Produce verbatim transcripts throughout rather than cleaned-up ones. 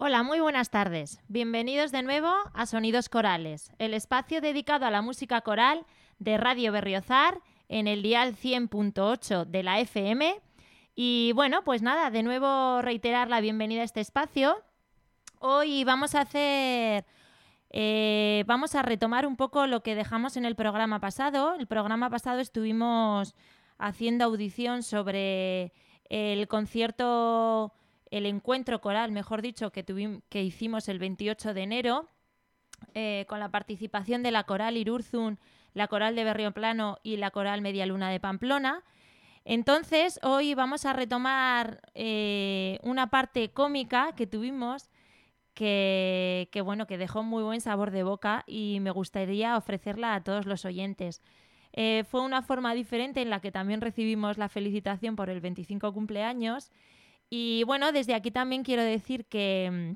Hola, muy buenas tardes. Bienvenidos de nuevo a Sonidos Corales, el espacio dedicado a la música coral de Radio Berriozar en el dial cien punto ocho de la F M. Y bueno, pues nada, de nuevo reiterar la bienvenida a este espacio. Hoy vamos a hacer... Eh, vamos a retomar un poco lo que dejamos en el programa pasado. El programa pasado estuvimos haciendo audición sobre el concierto, el encuentro coral, mejor dicho, que, tuvimos, que hicimos el veintiocho de enero, eh, con la participación de la Coral Irurzun, la Coral de Berrioplano y la Coral Medialuna de Pamplona. Entonces, hoy vamos a retomar eh, una parte cómica que tuvimos Que, que bueno, que dejó muy buen sabor de boca y me gustaría ofrecerla a todos los oyentes. Eh, fue una forma diferente en la que también recibimos la felicitación por el veinticinco cumpleaños y bueno, desde aquí también quiero decir que,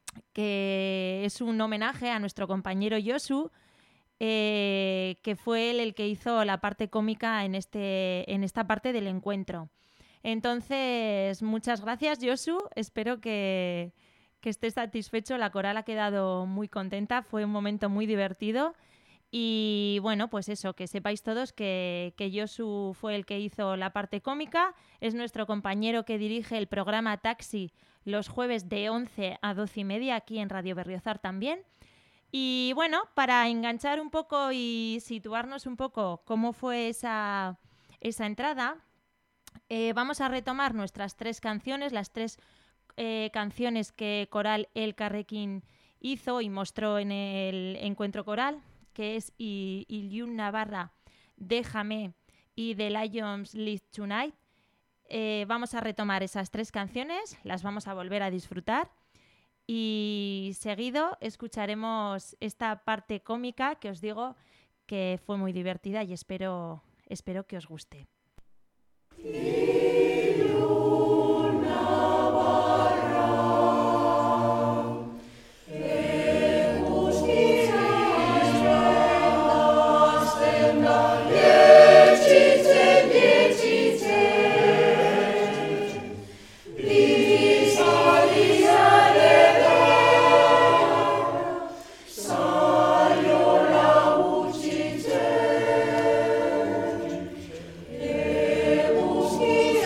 que es un homenaje a nuestro compañero Josu, eh, que fue él el que hizo la parte cómica en, este, en esta parte del encuentro. Entonces, muchas gracias, Josu, espero que... que esté satisfecho, la coral ha quedado muy contenta, fue un momento muy divertido y bueno, pues eso, que sepáis todos que, que Josu fue el que hizo la parte cómica, es nuestro compañero que dirige el programa Taxi los jueves de once a doce y media aquí en Radio Berriozar también. Y bueno, para enganchar un poco y situarnos un poco cómo fue esa, esa entrada, eh, vamos a retomar nuestras tres canciones, las tres Eh, canciones que Coral El Carrequín hizo y mostró en el encuentro coral, que es Iliun Navarra, Déjame y The Lions Live Tonight. Eh, vamos a retomar esas tres canciones, las vamos a volver a disfrutar y seguido escucharemos esta parte cómica que os digo que fue muy divertida y espero, espero que os guste. Rebus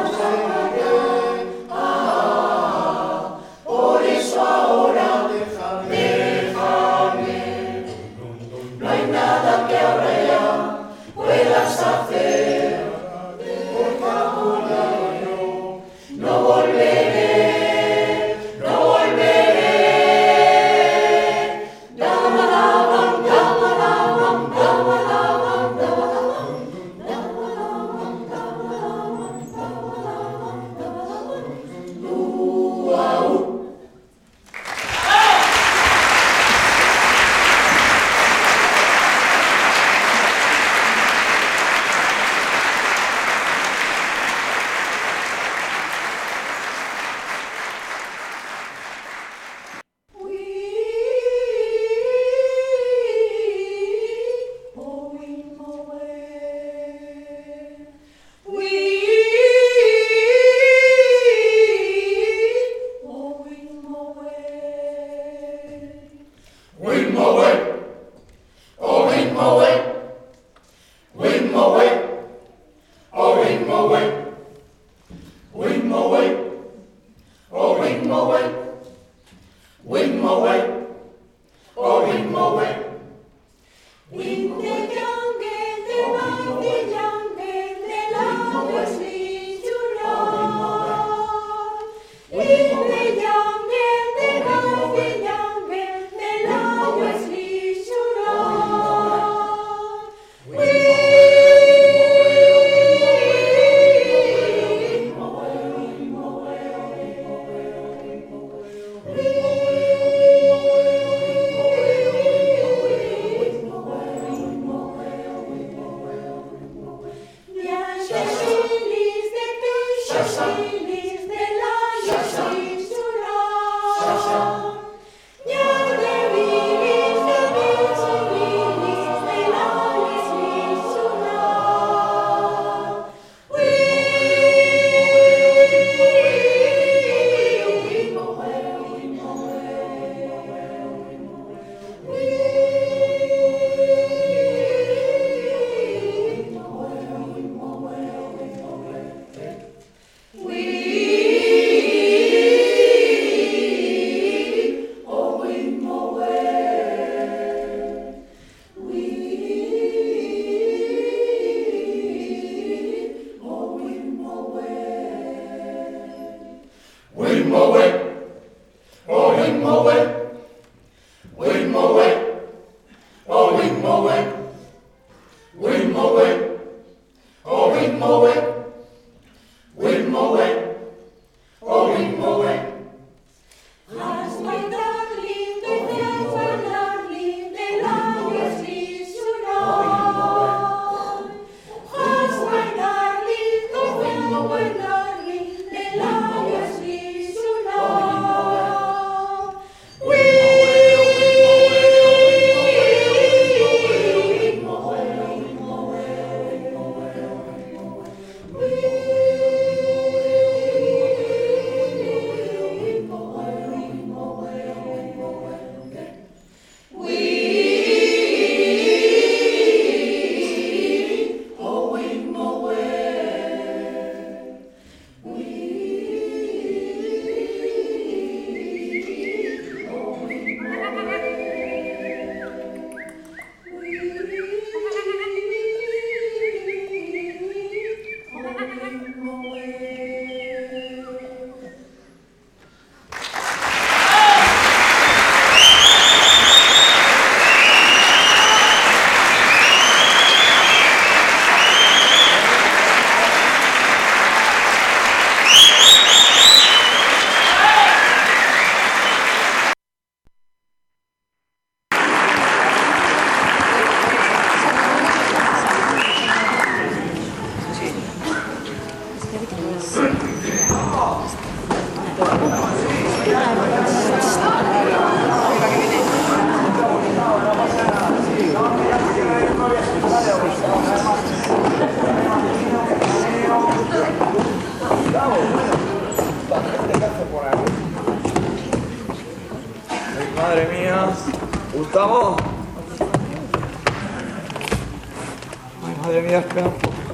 Madre mía. Gustavo. Ay, madre mía, espera un poco.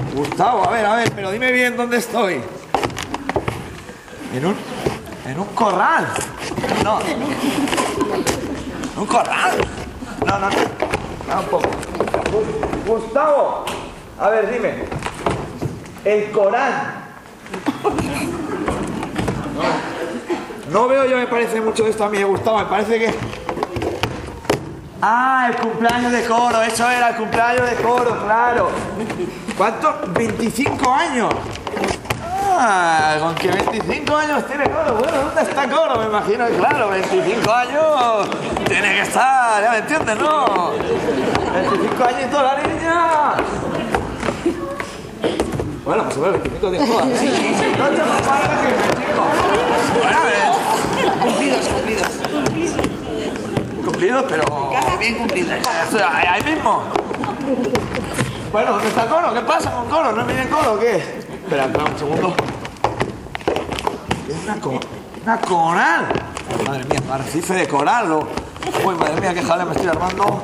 Gustavo, a ver, a ver, pero dime bien dónde estoy. En un... en un corral. No. ¿Un corral? No, no, no. Tampoco. Gustavo, a ver, dime. El Corán. No, no veo yo, me parece mucho esto a mí, Gustavo, me parece que... Ah, el cumpleaños de coro, eso era, el cumpleaños de coro, claro. ¿Cuántos? veinticinco años. Ah, con que veinticinco años tiene coro. Bueno, ¿dónde está coro? Me imagino que, claro, veinticinco años tiene que estar, ya me entiendes, ¿no? veinticinco añitos la niña. Bueno, pues sobre veinticinco de joda. Sí, sí, sí. No, chaval, para que veinticinco. Bueno, a ver. Cumplidos, cumplidos. Cumplidos, pero... Bien cumplidos. Ahí mismo. Bueno, ¿dónde está el coro? ¿Qué pasa con coro? ¿No viene el coro o qué? Espera, espera un segundo. Es una, co una coral. Madre mía, arrecife de coral. O... Uy, madre mía, qué jaleo me estoy armando.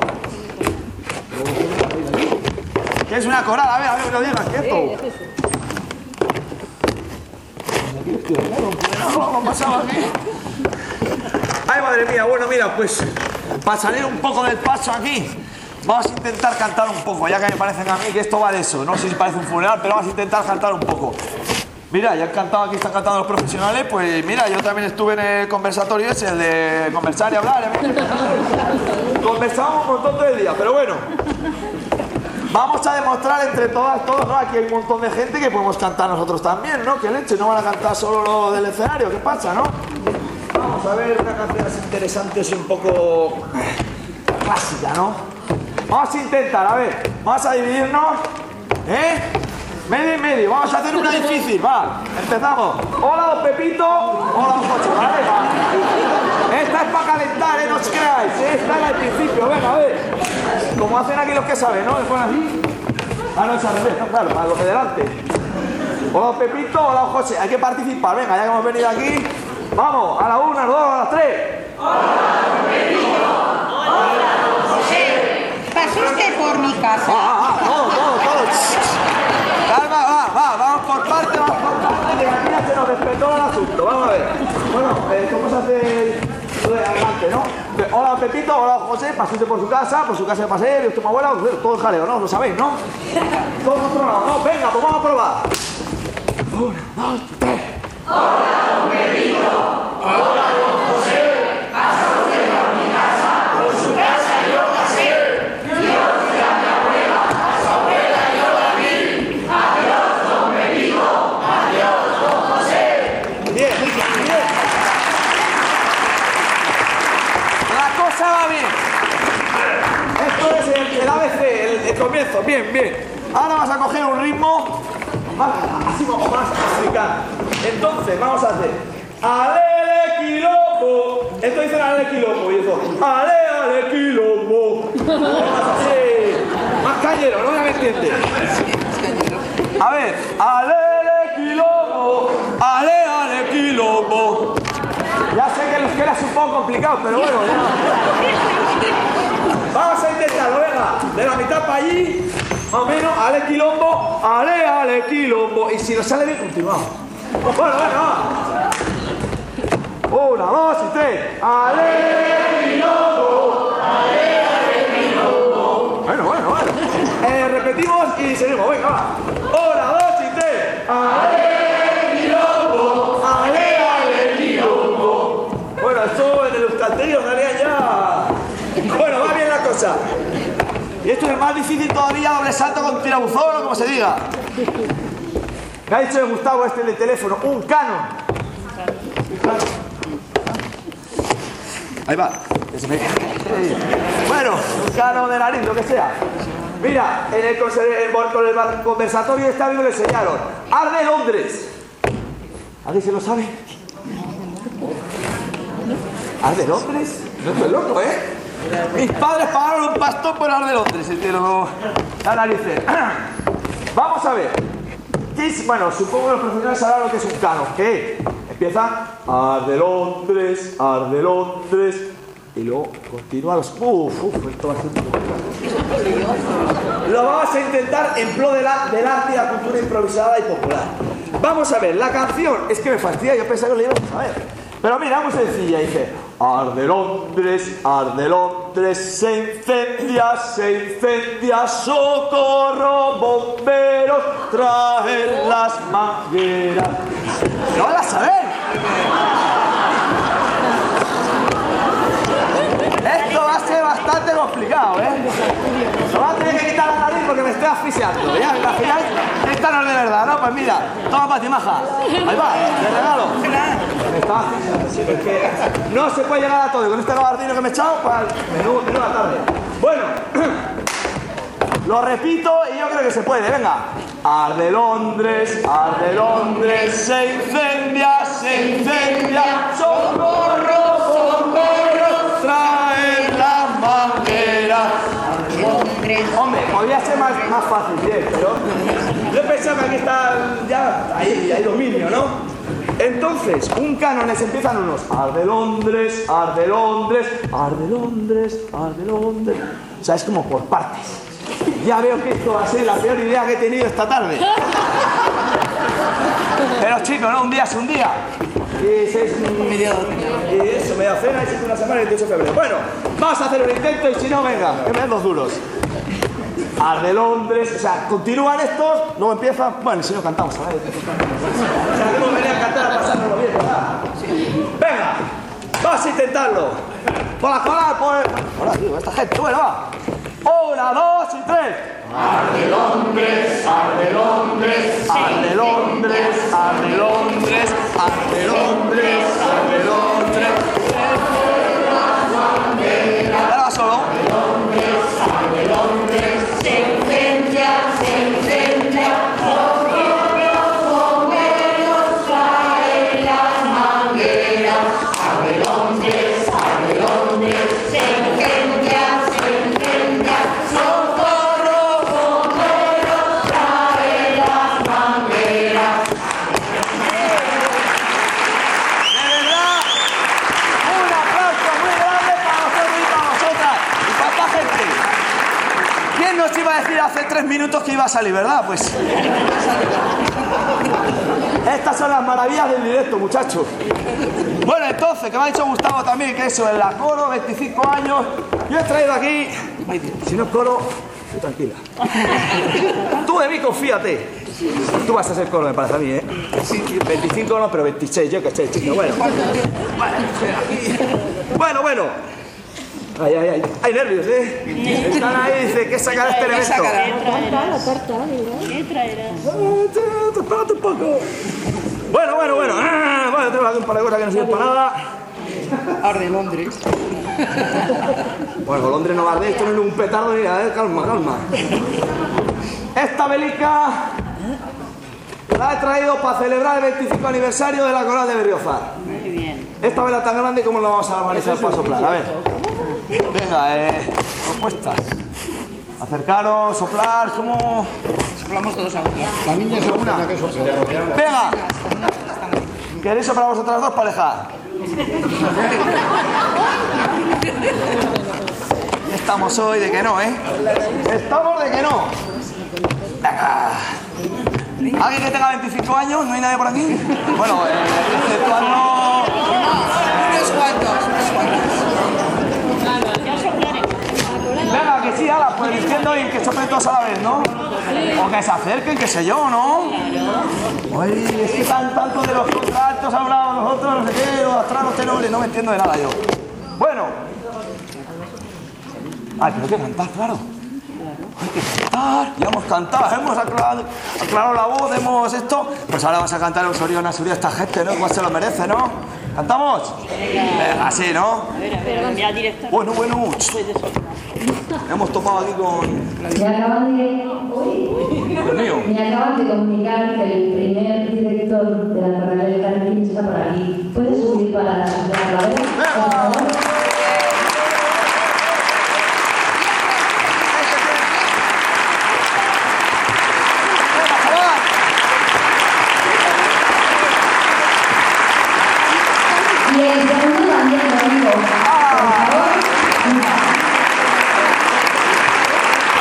¿Qué es una coral? A ver, a ver, lo digas, quieto. ¿Qué ha pasado aquí? Ay, madre mía, bueno, mira, pues para salir un poco del paso aquí, vamos a intentar cantar un poco, ya que me parece a mí que esto va de eso. No sé si parece un funeral, pero vamos a intentar cantar un poco. Mira, ya han cantado aquí, están cantando los profesionales, pues mira, yo también estuve en el conversatorio ese, el de conversar y hablar. Conversábamos un montón todo el día, pero bueno. Vamos a demostrar entre todas, todos, ¿no? Aquí hay un montón de gente que podemos cantar nosotros también, ¿no? Que leche, no van a cantar solo lo del escenario, ¿qué pasa, no? Vamos a ver una canción así interesante, así un poco clásica, ¿no? Vamos a intentar, a ver, vamos a dividirnos, ¿eh? Medio y medio, vamos a hacer una difícil, va, empezamos. Hola, don Pepito, hola, don Jocho, ¿vale? Va. Esta es para calentar, ¿eh? No os creáis, esta es al principio, venga, a ver. Como hacen aquí los que saben, ¿no? Después así. Ah, no, es al revés, no, claro, para los de delante. Hola, don Pepito, hola, don José, hay que participar, venga, ya que hemos venido aquí. Vamos, a la una, a las dos, a las tres. Hola, don Pepito. Hola, don José. ¿Pasa usted por mi casa? Ah, ah, ah, todo, todo, todo. Calma, va, va, vamos por parte, vamos por parte, que aquí ya se nos despertó el asunto. Vamos a ver. Bueno, eh, ¿cómo se hace lo de adelante, no? Hola, don Pepito, hola, don José, pase usted por su casa, por su casa de paseo, y usted, mi abuela, todo el jaleo, ¿no? Lo sabéis, ¿no? Todos controlados, ¿no? Venga, pues vamos a probar. Una, dos, tres. Hola, don Pepito. Hola, don José. ¿Pasa usted por mi casa? Por su casa yo pasé. Dios y a mi abuela. A su abuela yo la vi. Adiós, don Pepito. Adiós, don José. Bien, muy bien, bien. La cosa va bien. Esto es el, el A B C, el, el comienzo. Bien, bien. Ahora vas a coger un ritmo más, así como más africano. Entonces, vamos a hacer ale quilombo. Esto dice ale quilombo y eso. Ale, ale quilombo. Más así, más cañero, ¿no? Ya me entiendes. A ver, ale quilombo. Ale, ale quilombo. Ya sé que los que es un poco complicado, pero bueno, ya. Vamos a intentarlo, venga. De la mitad para allí, más o menos, ale quilombo, ale, ale quilombo. Y si nos sale bien, continuamos. Bueno, venga, va. Una, dos y tres. Ale quilombo, ale, ale quilombo. Bueno, bueno, bueno. Eh, repetimos y seguimos, venga, va. Una, dos y tres. Ale quilombo, ale, ale quilombo. Bueno, esto en el euskaltegui os daría ya. Bueno, va bien la cosa. Y esto es más difícil todavía, doble salto con tirabuzón o como se diga. Me ha dicho Gustavo este en el teléfono, un canon. Ahí va. Bueno, un canon de nariz, lo que sea. Mira, en el, en el conversatorio este amigo le enseñaron Arde Londres. ¿Alguien se lo sabe? ¿Arde Londres? No estoy loco, ¿eh? Mis padres pagaron un pastón por Arde Londres, entero la narices. Vamos a ver. ¿Qué es? Bueno, supongo que los profesionales sabrán lo que es un canon. ¿Qué? Empieza Arde Londres, Arde Londres. Y luego continúa los... Uf, uf, esto va a ser un poco... Lo vamos a intentar en pro de la, del arte y la cultura improvisada y popular. Vamos a ver, la canción, es que me fastidia, yo pensaba que lo íbamos a ver. Pero mira, muy sencilla, dice: arde Londres, arde Londres, se incendia, se incendia, socorro, bomberos, traen las mangueras. ¡No van a saber! Esto va a ser bastante complicado, ¿eh? Me voy a tener que quitar la nariz porque me estoy asfixiando. ¿Ya? ¿Me imagináis? Esta no es de verdad, ¿no? Pues mira, toma para ti, maja. Ahí va, te regalo. Me estaba asfixiando, sí, es que no se puede llegar a todo. Y con este gabardino que me he echado, pues menú, menú la tarde. Bueno, lo repito y yo creo que se puede. Venga. Arde Londres, arde Londres, se incendia, se incendia, socorro, socorro, traen las mangueras. Hombre, podría ser más, más fácil, bien, pero yo pensaba que aquí está ya, ahí hay dominio, ¿no? Entonces, un cánones empiezan unos: arde Londres, arde Londres, arde Londres, arde Londres. O sea, es como por partes. Ya veo que esto va a ser la peor idea que he tenido esta tarde. Pero chicos, no, un día es un día. Y seis, media Y eso, media cena y siete una semana y veintiocho de febrero. Bueno, vamos a hacer un intento y si no, venga, que me den dos duros. Arde Londres, o sea, continúan estos, luego empiezan. Bueno, si no cantamos, a ver. O sea, que hemos venido a cantar a pasárnoslo bien, ¿verdad? Venga, vamos a intentarlo. Por la cola, pues. Hola, tío, esta gente, bueno, va. Una, dos y tres. Arde Londres, arde Londres, arde Londres, arde Londres, arde Londres, arde Londres. Ahora va solo. Arde Londres, arde Londres, se incendia, se incendia, los bomberos traen las mangueras. Arde Londres, arde Londres, se incendia, se incendia, socorro, bomberos traen las mangueras. De verdad, un aplauso muy grande para vosotros y para vosotras y para esta gente. ¿Quién nos iba a decir hace tres minutos que iba a salir, verdad? Pues estas son las maravillas del directo, muchachos. Bueno, entonces, que me ha dicho Gustavo también que eso, en la coro, veinticinco años, yo he traído aquí, si no es coro, tú tranquila. Tú de mí confíate. Tú vas a ser coro, me parece a mí, ¿eh? veinticinco no, pero veintiséis, yo que sé, chico. Bueno, bueno, bueno. Ay, ay, ay. Hay nervios, ¿eh? Están ahí, dice, ¿qué sacará este evento? ¿Qué traerás? Espérate un poco. Bueno, bueno, bueno. Ah, bueno, tengo aquí un par de cosas que no sirven para nada. Arde Londres. Bueno, Londres no va a arder, esto no es un petardo ni nada, ¿eh? Calma, calma. Esta velica la he traído para celebrar el veinticinco aniversario de la Coral de Berriozar. Muy bien. Esta vela tan grande, ¿cómo la vamos a organizar para soplar? A ver. Venga, eh, propuestas. Acercaros, soplar, ¿cómo? Soplamos todos a una. La niña se una que sopla. Venga. ¿Queréis soplar vosotras dos, pareja? Estamos hoy de que no, ¿eh? Estamos de que no. Venga. ¿Alguien que tenga veinticinco años? ¿No hay nadie por aquí? Bueno, eh, exceptuando... Unos cuantos, unos cuantos. Venga, que sí, ala, pues diciendo y que soplen todos a la vez, ¿no? O que se acerquen, qué sé yo, ¿no? Ay, es que tan, tanto de los contratos hablamos nosotros, no sé qué, los astranos tenores, no me entiendo de nada yo. Bueno. Ay, pero hay que cantar, claro. Hay que cantar, ya hemos cantado, hemos aclarado, aclarado la voz, hemos esto. Pues ahora vas a cantar el Soriona Suria a esta gente, ¿no? Igual se lo merece, ¿no? ¿Cantamos? Venga, así, ¿no? Perdón, ya directo. Bueno, bueno, hemos topado aquí con... Me acaban de, Dios mío. me acaban de comunicar que el primer director de la carrera del Carmen está por aquí. ¿Puedes subir para la carrera? Por favor. Y el segundo también lo digo. Por favor.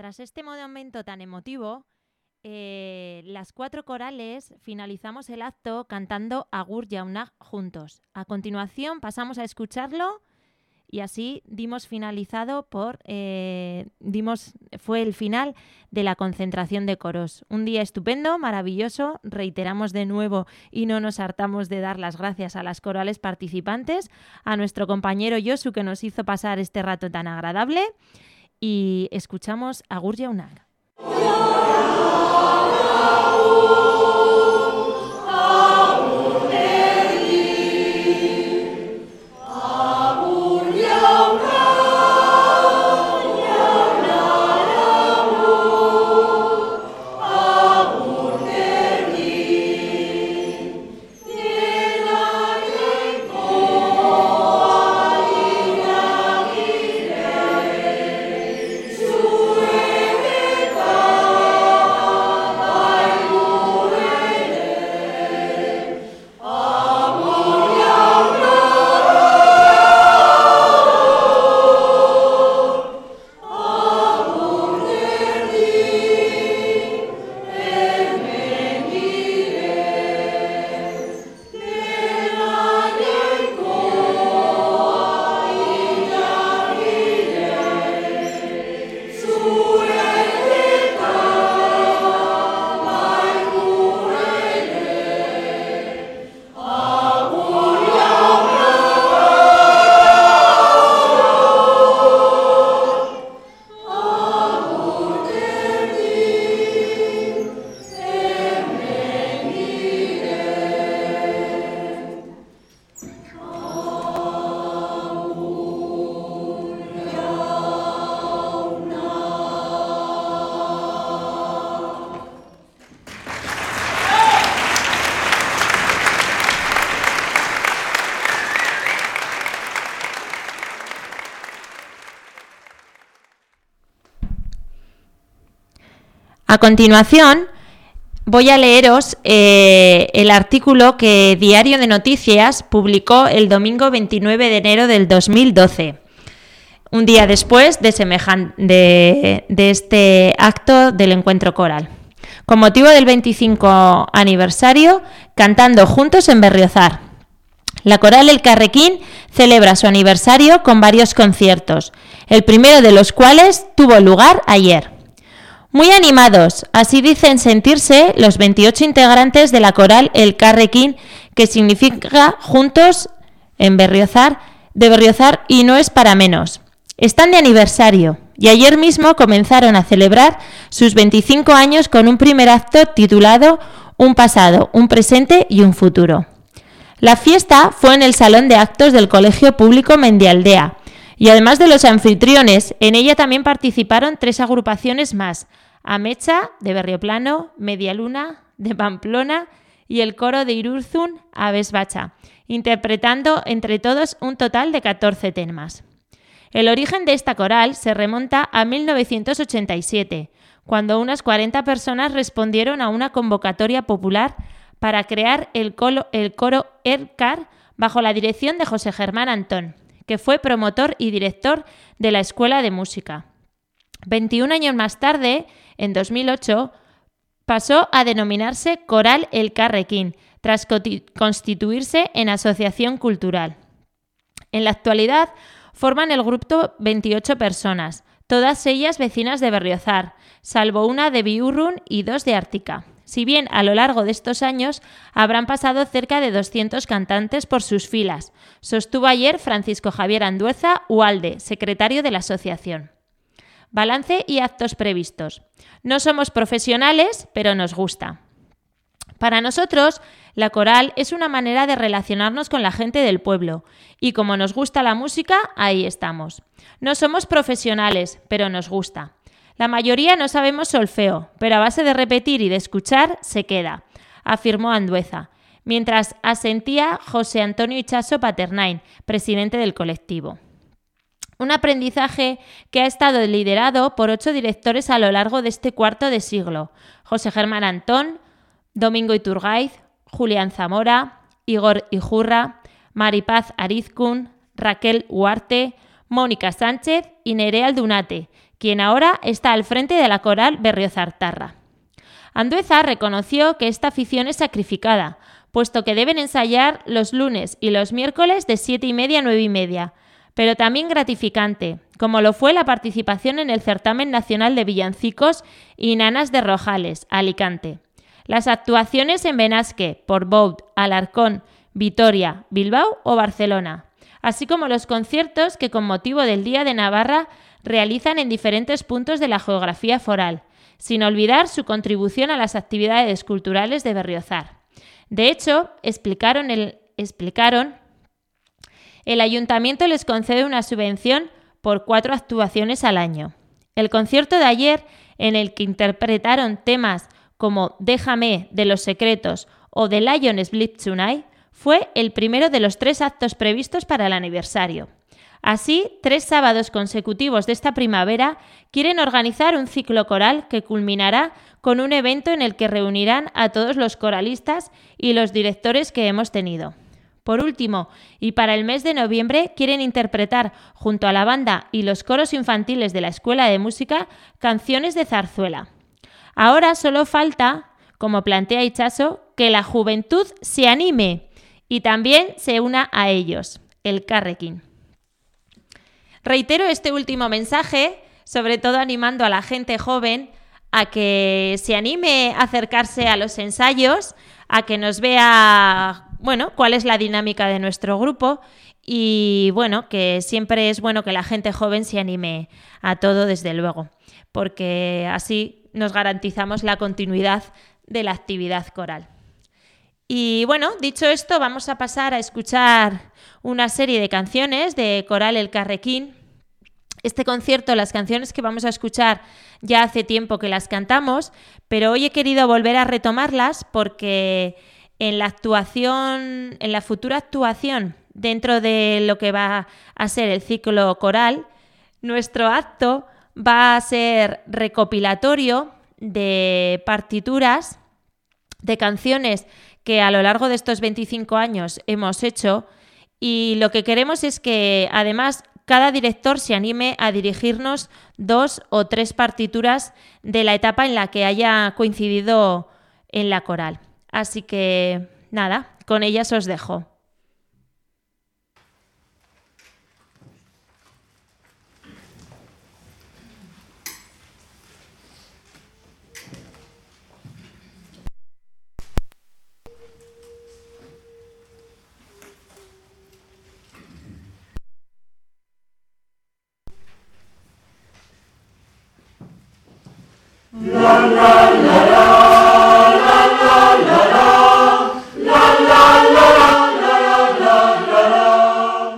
tras este momento tan emotivo, eh, las cuatro corales finalizamos el acto cantando Agur Jaunag juntos. A continuación pasamos a escucharlo y así dimos finalizado por eh, dimos fue el final de la concentración de coros. Un día estupendo, maravilloso. Reiteramos de nuevo y no nos hartamos de dar las gracias a las corales participantes, a nuestro compañero Josu que nos hizo pasar este rato tan agradable, y escuchamos Agur Jaunag. A continuación, voy a leeros eh, el artículo que Diario de Noticias publicó el domingo veintinueve de enero del dos mil doce, un día después de, semejan- de, de este acto del encuentro coral. Con motivo del veinticinco aniversario, cantando juntos en Berriozar. La coral El Carrequín celebra su aniversario con varios conciertos, el primero de los cuales tuvo lugar ayer. Muy animados, así dicen sentirse los veintiocho integrantes de la coral El Carrequín, que significa juntos en Berriozar, de Berriozar, y no es para menos. Están de aniversario y ayer mismo comenzaron a celebrar sus veinticinco años con un primer acto titulado Un pasado, un presente y un futuro. La fiesta fue en el Salón de Actos del Colegio Público Mendialdea y además de los anfitriones, en ella también participaron tres agrupaciones más: Amecha, de Berrioplano, Medialuna, de Pamplona, y el coro de Irurzun, Aves Bacha, interpretando entre todos un total de catorce temas. El origen de esta coral se remonta a mil novecientos ochenta y siete, cuando unas cuarenta personas respondieron a una convocatoria popular para crear el, colo, el coro Ercar bajo la dirección de José Germán Antón, que fue promotor y director de la Escuela de Música. veintiún años más tarde, en dos mil ocho, pasó a denominarse Coral El Carrequín, tras constituirse en asociación cultural. En la actualidad forman el grupo veintiocho personas, todas ellas vecinas de Berriozar, salvo una de Biurrun y dos de Ártica. Si bien a lo largo de estos años habrán pasado cerca de doscientos cantantes por sus filas, sostuvo ayer Francisco Javier Andueza Ualde, secretario de la asociación. Balance y actos previstos. No somos profesionales, pero nos gusta. Para nosotros, la coral es una manera de relacionarnos con la gente del pueblo y como nos gusta la música, ahí estamos. No somos profesionales, pero nos gusta. La mayoría no sabemos solfeo, pero a base de repetir y de escuchar se queda, afirmó Andueza, mientras asentía José Antonio Ichaso Paternain, presidente del colectivo. Un aprendizaje que ha estado liderado por ocho directores a lo largo de este cuarto de siglo: José Germán Antón, Domingo Iturgaiz, Julián Zamora, Igor Ijurra, Maripaz Arizkun, Raquel Huarte, Mónica Sánchez y Nerea Aldunate, quien ahora está al frente de la coral Berriozartarra. Andueza reconoció que esta afición es sacrificada, puesto que deben ensayar los lunes y los miércoles de siete y media a nueve y media, pero también gratificante, como lo fue la participación en el Certamen Nacional de Villancicos y Nanas de Rojales, Alicante. Las actuaciones en Benasque, Portbou, Alarcón, Vitoria, Bilbao o Barcelona, así como los conciertos que con motivo del Día de Navarra realizan en diferentes puntos de la geografía foral, sin olvidar su contribución a las actividades culturales de Berriozar. De hecho, explicaron el, explicaron, el ayuntamiento les concede una subvención por cuatro actuaciones al año. El concierto de ayer, en el que interpretaron temas como Déjame, de Los Secretos o The Lion Sleeps Tonight, fue el primero de los tres actos previstos para el aniversario. Así, tres sábados consecutivos de esta primavera quieren organizar un ciclo coral que culminará con un evento en el que reunirán a todos los coralistas y los directores que hemos tenido. Por último, y para el mes de noviembre, quieren interpretar junto a la banda y los coros infantiles de la Escuela de Música canciones de zarzuela. Ahora solo falta, como plantea Itxaso, que la juventud se anime y también se una a ellos, el Carrequín. Reitero este último mensaje, sobre todo animando a la gente joven a que se anime a acercarse a los ensayos, a que nos vea, bueno, cuál es la dinámica de nuestro grupo y, bueno, que siempre es bueno que la gente joven se anime a todo, desde luego, porque así nos garantizamos la continuidad de la actividad coral. Y bueno, dicho esto, vamos a pasar a escuchar una serie de canciones de Coral El Carrequín. Este concierto, las canciones que vamos a escuchar ya hace tiempo que las cantamos, pero hoy he querido volver a retomarlas porque en la actuación, en la futura actuación dentro de lo que va a ser el ciclo coral, nuestro acto va a ser recopilatorio de partituras, de canciones que a lo largo de estos veinticinco años hemos hecho, y lo que queremos es que además cada director se anime a dirigirnos dos o tres partituras de la etapa en la que haya coincidido en la coral. Así que nada, con ellas os dejo. La la la la la la la la la la la la la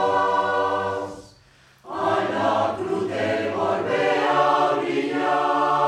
brillar.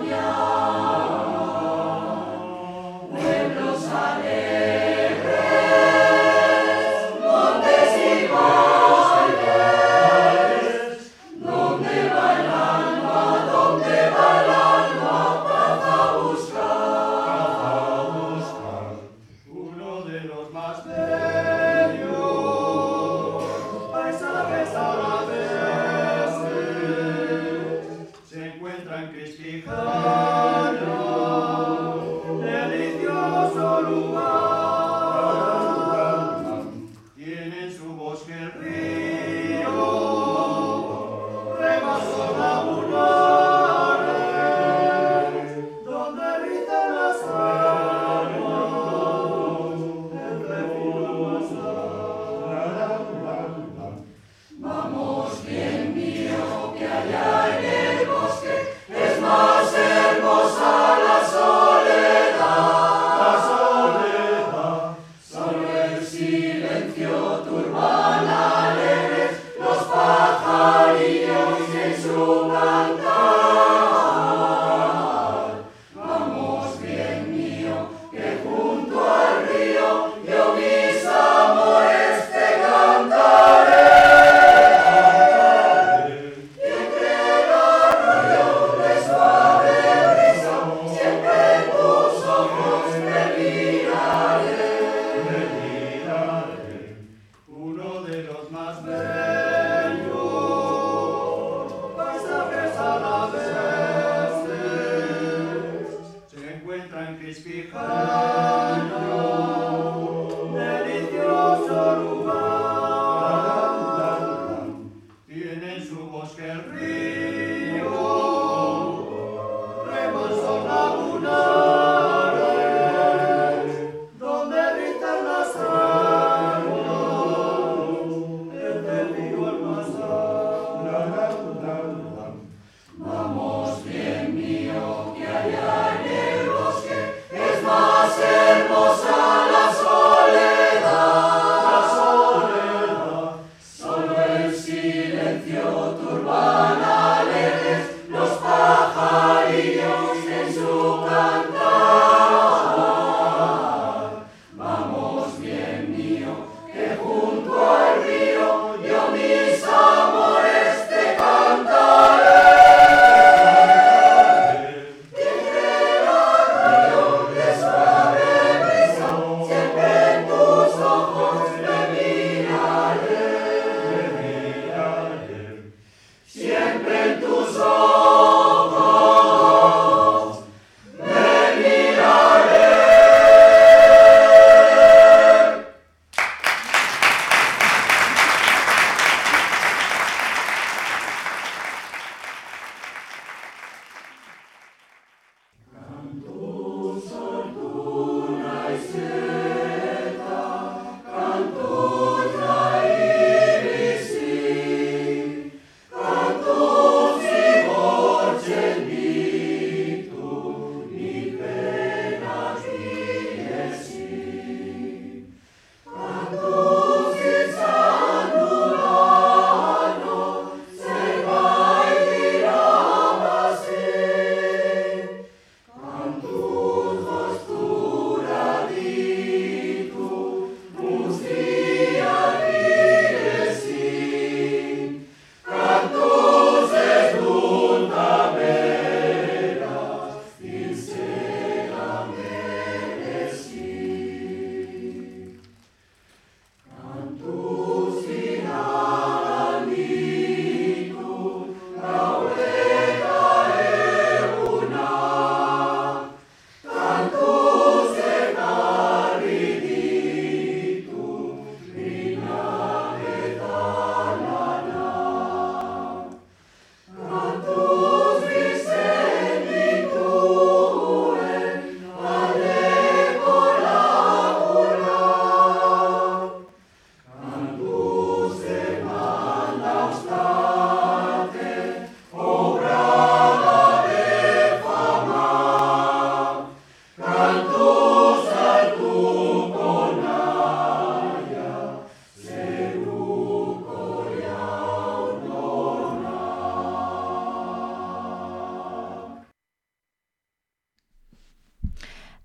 Siempre en tus ojos me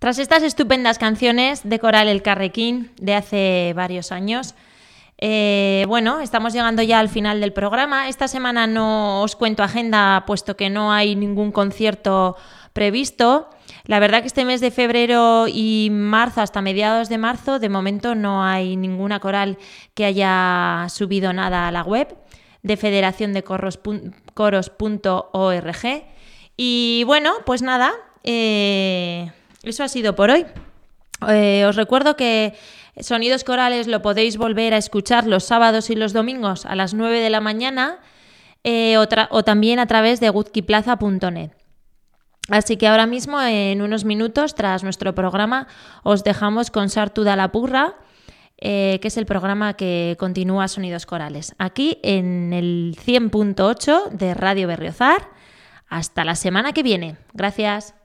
Tras estas estupendas canciones de Coral El Carrequín de hace varios años, eh, bueno, estamos llegando ya al final del programa. Esta semana no os cuento agenda, puesto que no hay ningún concierto previsto. La verdad que este mes de febrero y marzo, hasta mediados de marzo, de momento no hay ninguna coral que haya subido nada a la web de federación de coros punto org. Y bueno, pues nada, eh, eso ha sido por hoy. Eh, os recuerdo que Sonidos Corales lo podéis volver a escuchar los sábados y los domingos a las nueve de la mañana eh, o, tra- o también a través de guzquiplaza punto net. Así que ahora mismo, en unos minutos, tras nuestro programa, os dejamos con Sartu da la Purra, eh, que es el programa que continúa Sonidos Corales, aquí en el cien punto ocho de Radio Berriozar. Hasta la semana que viene. Gracias.